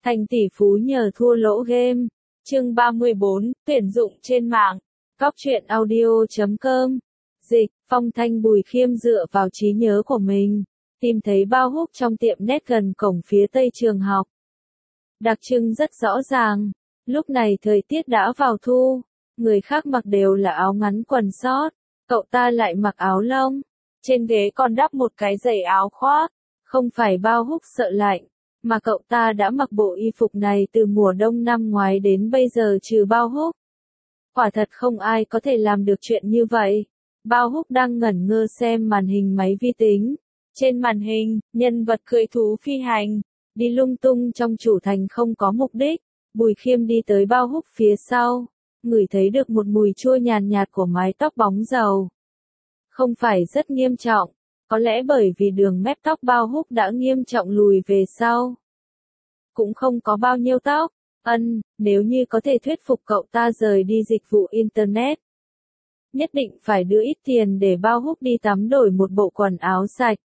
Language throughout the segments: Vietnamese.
Thành tỷ phú nhờ thua lỗ game. Chương 34, tuyển dụng trên mạng. Cóc truyện audio.com. Dịch, Phong Thanh Bùi Khiêm dựa vào trí nhớ của mình, tìm thấy bao húc trong tiệm net gần cổng phía tây trường học. Đặc trưng rất rõ ràng, lúc này thời tiết đã vào thu, người khác mặc đều là áo ngắn quần sót, cậu ta lại mặc áo lông, trên ghế còn đắp một cái giày áo khoác, không phải bao húc sợ lạnh, mà cậu ta đã mặc bộ y phục này từ mùa đông năm ngoái đến bây giờ trừ bao húc. Quả thật không ai có thể làm được chuyện như vậy. Bao húc đang ngẩn ngơ xem màn hình máy vi tính. Trên màn hình, nhân vật cưỡi thú phi hành, đi lung tung trong chủ thành không có mục đích. Bùi Khiêm đi tới bao húc phía sau, ngửi thấy được một mùi chua nhàn nhạt của mái tóc bóng dầu. Không phải rất nghiêm trọng, có lẽ bởi vì đường mép tóc bao húc đã nghiêm trọng lùi về sau. Cũng không có bao nhiêu tóc. Nếu như có thể thuyết phục cậu ta rời đi dịch vụ Internet, nhất định phải đưa ít tiền để bao húc đi tắm đổi một bộ quần áo sạch.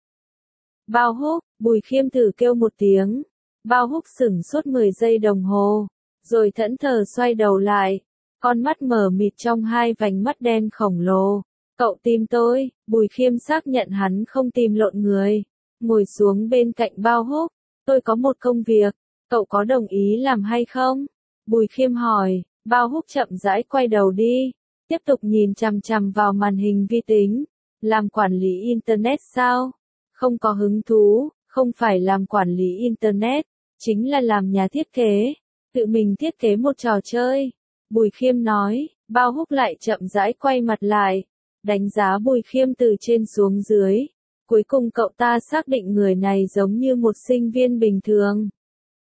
Bao húc, Bùi Khiêm thử kêu một tiếng. Bao húc sửng sốt 10 giây đồng hồ, rồi thẫn thờ xoay đầu lại, con mắt mờ mịt trong hai vành mắt đen khổng lồ. Cậu tìm tôi, Bùi Khiêm xác nhận hắn không tìm lộn người, ngồi xuống bên cạnh bao húc. Tôi có một công việc, cậu có đồng ý làm hay không? Bùi Khiêm hỏi. Bao húc chậm rãi quay đầu đi, tiếp tục nhìn chằm chằm vào màn hình vi tính. Làm quản lý Internet sao? Không có hứng thú, không phải làm quản lý Internet, chính là làm nhà thiết kế, tự mình thiết kế một trò chơi. Bùi Khiêm nói. Bao húc lại chậm rãi quay mặt lại, đánh giá Bùi Khiêm từ trên xuống dưới. Cuối cùng cậu ta xác định người này giống như một sinh viên bình thường.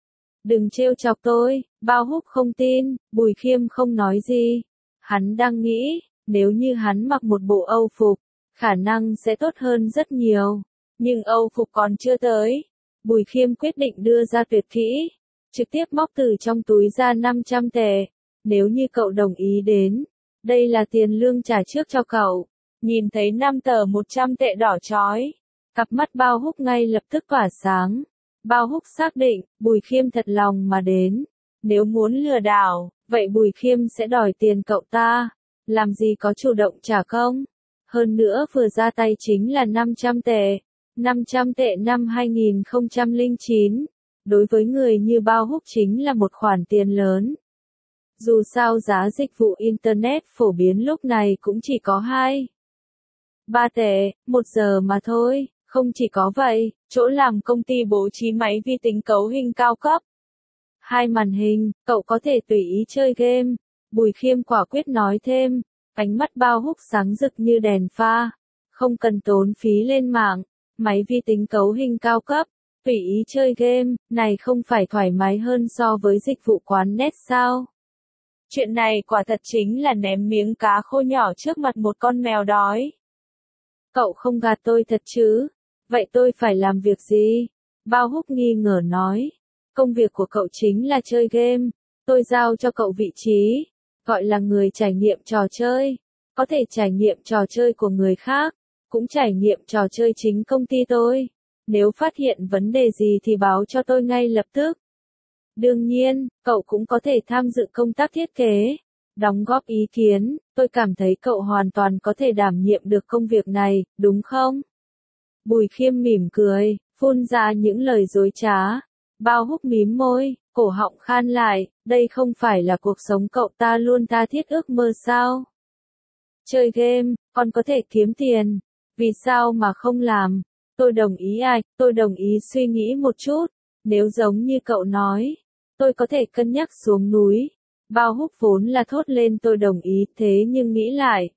Đừng trêu chọc tôi, Bao húc không tin. Bùi Khiêm không nói gì. Hắn đang nghĩ, nếu như hắn mặc một bộ Âu phục, khả năng sẽ tốt hơn rất nhiều. Nhưng Âu phục còn chưa tới. Bùi Khiêm quyết định đưa ra tuyệt kỹ, trực tiếp móc từ trong túi ra 500 tệ. Nếu như cậu đồng ý đến, đây là tiền lương trả trước cho cậu. Nhìn thấy 5 tờ 100 tệ đỏ chói, cặp mắt Bao húc ngay lập tức tỏa sáng. Bao húc xác định, Bùi Khiêm thật lòng mà đến. Nếu muốn lừa đảo, vậy Bùi Khiêm sẽ đòi tiền cậu ta. Làm gì có chủ động trả công. Hơn nữa vừa ra tay chính là 500 tệ. 500 tệ năm 2009. Đối với người như Bao húc chính là một khoản tiền lớn. Dù sao giá dịch vụ Internet phổ biến lúc này cũng chỉ có 3 tệ, 1 giờ mà thôi. Không chỉ có vậy, chỗ làm công ty bố trí máy vi tính cấu hình cao cấp. 2 màn hình, cậu có thể tùy ý chơi game. Bùi Khiêm quả quyết nói thêm, ánh mắt Bao húc sáng rực như đèn pha. Không cần tốn phí lên mạng, máy vi tính cấu hình cao cấp, tùy ý chơi game, này không phải thoải mái hơn so với dịch vụ quán net sao? Chuyện này quả thật chính là ném miếng cá khô nhỏ trước mặt một con mèo đói. Cậu không gạt tôi thật chứ? Vậy tôi phải làm việc gì? Bao húc nghi ngờ nói. Công việc của cậu chính là chơi game. Tôi giao cho cậu vị trí, gọi là người trải nghiệm trò chơi. Có thể trải nghiệm trò chơi của người khác, cũng trải nghiệm trò chơi chính công ty tôi. Nếu phát hiện vấn đề gì thì báo cho tôi ngay lập tức. Đương nhiên, cậu cũng có thể tham dự công tác thiết kế, đóng góp ý kiến. Tôi cảm thấy cậu hoàn toàn có thể đảm nhiệm được công việc này, đúng không? Bùi Khiêm mỉm cười, phun ra những lời dối trá. Bao húc mím môi, cổ họng khan lại, đây không phải là cuộc sống cậu ta luôn tha thiết ước mơ sao? Chơi game, còn có thể kiếm tiền, vì sao mà không làm? Tôi đồng ý tôi đồng ý suy nghĩ một chút, nếu giống như cậu nói, tôi có thể cân nhắc xuống núi. Bao húc vốn là thốt lên tôi đồng ý, thế nhưng nghĩ lại.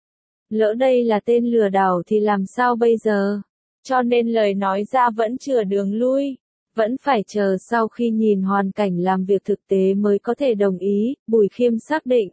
Lỡ đây là tên lừa đảo thì làm sao bây giờ? Cho nên lời nói ra vẫn chừa đường lui. Vẫn phải chờ sau khi nhìn hoàn cảnh làm việc thực tế mới có thể đồng ý. Bùi Khiêm xác định.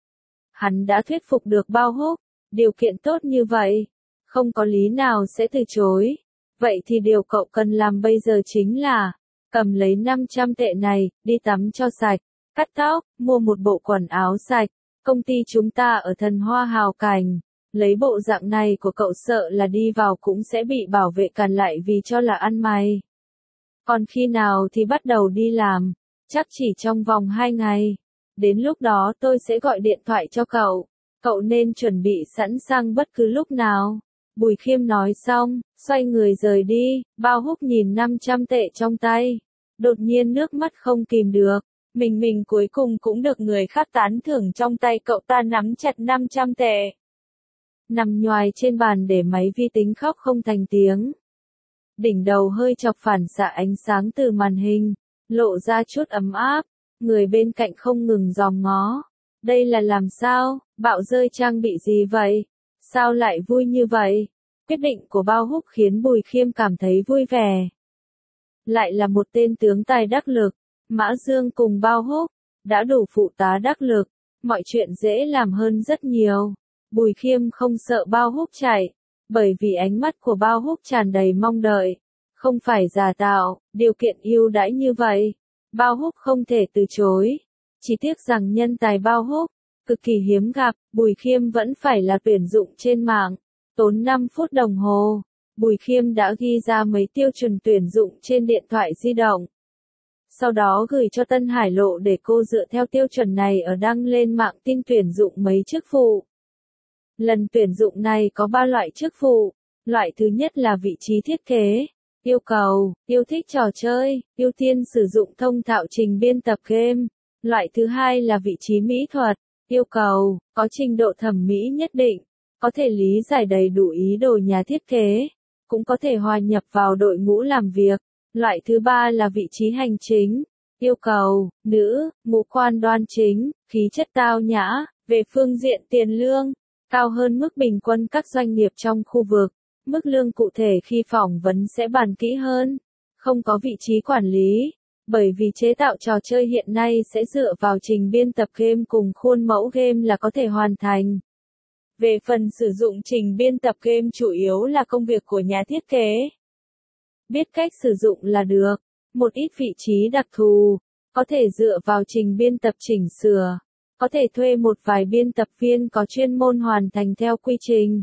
Hắn đã thuyết phục được Bao húc. Điều kiện tốt như vậy, không có lý nào sẽ từ chối. Vậy thì điều cậu cần làm bây giờ chính là cầm lấy 500 tệ này, đi tắm cho sạch, cắt tóc, mua một bộ quần áo sạch. Công ty chúng ta ở Thần Hoa Hào Cảnh. Lấy bộ dạng này của cậu sợ là đi vào cũng sẽ bị bảo vệ cản lại vì cho là ăn mày. Còn khi nào thì bắt đầu đi làm? Chắc chỉ trong vòng 2 ngày. Đến lúc đó tôi sẽ gọi điện thoại cho cậu. Cậu nên chuẩn bị sẵn sàng bất cứ lúc nào. Bùi Khiêm nói xong, xoay người rời đi. Bao Húc nhìn 500 tệ trong tay. Đột nhiên nước mắt không kìm được. Mình cuối cùng cũng được người khác tán thưởng, trong tay cậu ta nắm chặt 500 tệ. Nằm nhoài trên bàn để máy vi tính khóc không thành tiếng. Đỉnh đầu hơi chọc phản xạ ánh sáng từ màn hình, lộ ra chút ấm áp. Người bên cạnh không ngừng dòm ngó. Đây là làm sao? Bạo rơi trang bị gì vậy? Sao lại vui như vậy? Quyết định của Bao Húc khiến Bùi Khiêm cảm thấy vui vẻ. Lại là một tên tướng tài đắc lực. Mã Dương cùng Bao Húc đã đủ phụ tá đắc lực, mọi chuyện dễ làm hơn rất nhiều. Bùi Khiêm không sợ Bao Húc chạy, bởi vì ánh mắt của Bao Húc tràn đầy mong đợi, không phải giả tạo, điều kiện ưu đãi như vậy, Bao Húc không thể từ chối. Chỉ tiếc rằng nhân tài Bao Húc cực kỳ hiếm gặp, Bùi Khiêm vẫn phải là tuyển dụng trên mạng. Tốn 5 phút đồng hồ, Bùi Khiêm đã ghi ra mấy tiêu chuẩn tuyển dụng trên điện thoại di động. Sau đó gửi cho Tân Hải Lộ để cô dựa theo tiêu chuẩn này ở đăng lên mạng tin tuyển dụng mấy chức vụ. Lần tuyển dụng này có 3 loại chức vụ. Loại thứ nhất là vị trí thiết kế. Yêu cầu, yêu thích trò chơi, ưu tiên sử dụng thông thạo trình biên tập game. Loại thứ hai là vị trí mỹ thuật. Yêu cầu, có trình độ thẩm mỹ nhất định, có thể lý giải đầy đủ ý đồ nhà thiết kế, cũng có thể hòa nhập vào đội ngũ làm việc. Loại thứ ba là vị trí hành chính. Yêu cầu, nữ, ngũ quan đoan chính, khí chất tao nhã, về phương diện tiền lương, cao hơn mức bình quân các doanh nghiệp trong khu vực. Mức lương cụ thể khi phỏng vấn sẽ bàn kỹ hơn. Không có vị trí quản lý, bởi vì chế tạo trò chơi hiện nay sẽ dựa vào trình biên tập game cùng khuôn mẫu game là có thể hoàn thành. Về phần sử dụng trình biên tập game chủ yếu là công việc của nhà thiết kế. Biết cách sử dụng là được. Một ít vị trí đặc thù, có thể dựa vào trình biên tập chỉnh sửa, có thể thuê một vài biên tập viên có chuyên môn hoàn thành theo quy trình.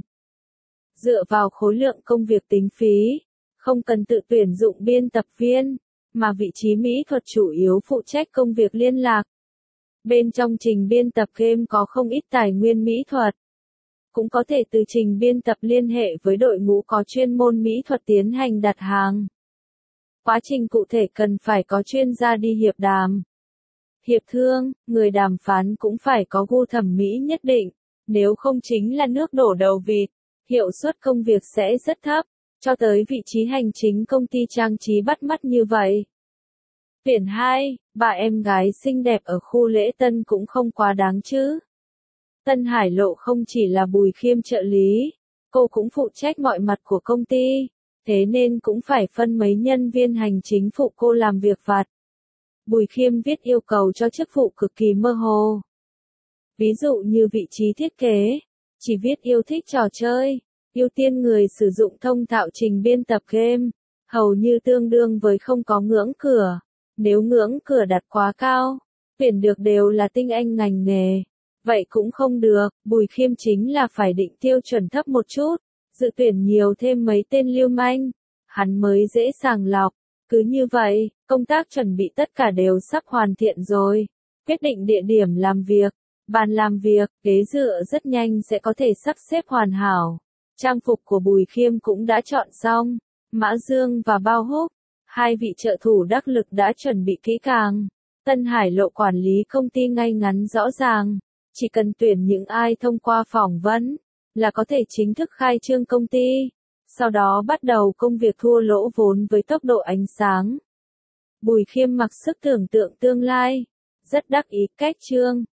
Dựa vào khối lượng công việc tính phí, không cần tự tuyển dụng biên tập viên, mà vị trí mỹ thuật chủ yếu phụ trách công việc liên lạc. Bên trong trình biên tập game có không ít tài nguyên mỹ thuật. Cũng có thể từ trình biên tập liên hệ với đội ngũ có chuyên môn mỹ thuật tiến hành đặt hàng. Quá trình cụ thể cần phải có chuyên gia đi hiệp đàm. Hiệp thương, người đàm phán cũng phải có gu thẩm mỹ nhất định, nếu không chính là nước đổ đầu vịt, hiệu suất công việc sẽ rất thấp, cho tới vị trí hành chính công ty trang trí bắt mắt như vậy. Tuyển 2, bà em gái xinh đẹp ở khu lễ tân cũng không quá đáng chứ. Tân Hải Lộ không chỉ là Bùi Khiêm trợ lý, cô cũng phụ trách mọi mặt của công ty, thế nên cũng phải phân mấy nhân viên hành chính phụ cô làm việc vặt. Bùi Khiêm viết yêu cầu cho chức vụ cực kỳ mơ hồ. Ví dụ như vị trí thiết kế, chỉ viết yêu thích trò chơi, ưu tiên người sử dụng thông thạo trình biên tập game, hầu như tương đương với không có ngưỡng cửa. Nếu ngưỡng cửa đặt quá cao, tuyển được đều là tinh anh ngành nghề. Vậy cũng không được, Bùi Khiêm chính là phải định tiêu chuẩn thấp một chút, dự tuyển nhiều thêm mấy tên lưu manh, hắn mới dễ sàng lọc. Cứ như vậy, công tác chuẩn bị tất cả đều sắp hoàn thiện rồi. Quyết định địa điểm làm việc, bàn làm việc, ghế dựa rất nhanh sẽ có thể sắp xếp hoàn hảo. Trang phục của Bùi Khiêm cũng đã chọn xong, Mã Dương và Bao Húc, hai vị trợ thủ đắc lực đã chuẩn bị kỹ càng. Tân Hải Lộ quản lý công ty ngay ngắn rõ ràng. Chỉ cần tuyển những ai thông qua phỏng vấn, là có thể chính thức khai trương công ty, sau đó bắt đầu công việc thua lỗ vốn với tốc độ ánh sáng. Bùi Khiêm mặc sức tưởng tượng tương lai, rất đắc ý cách trương.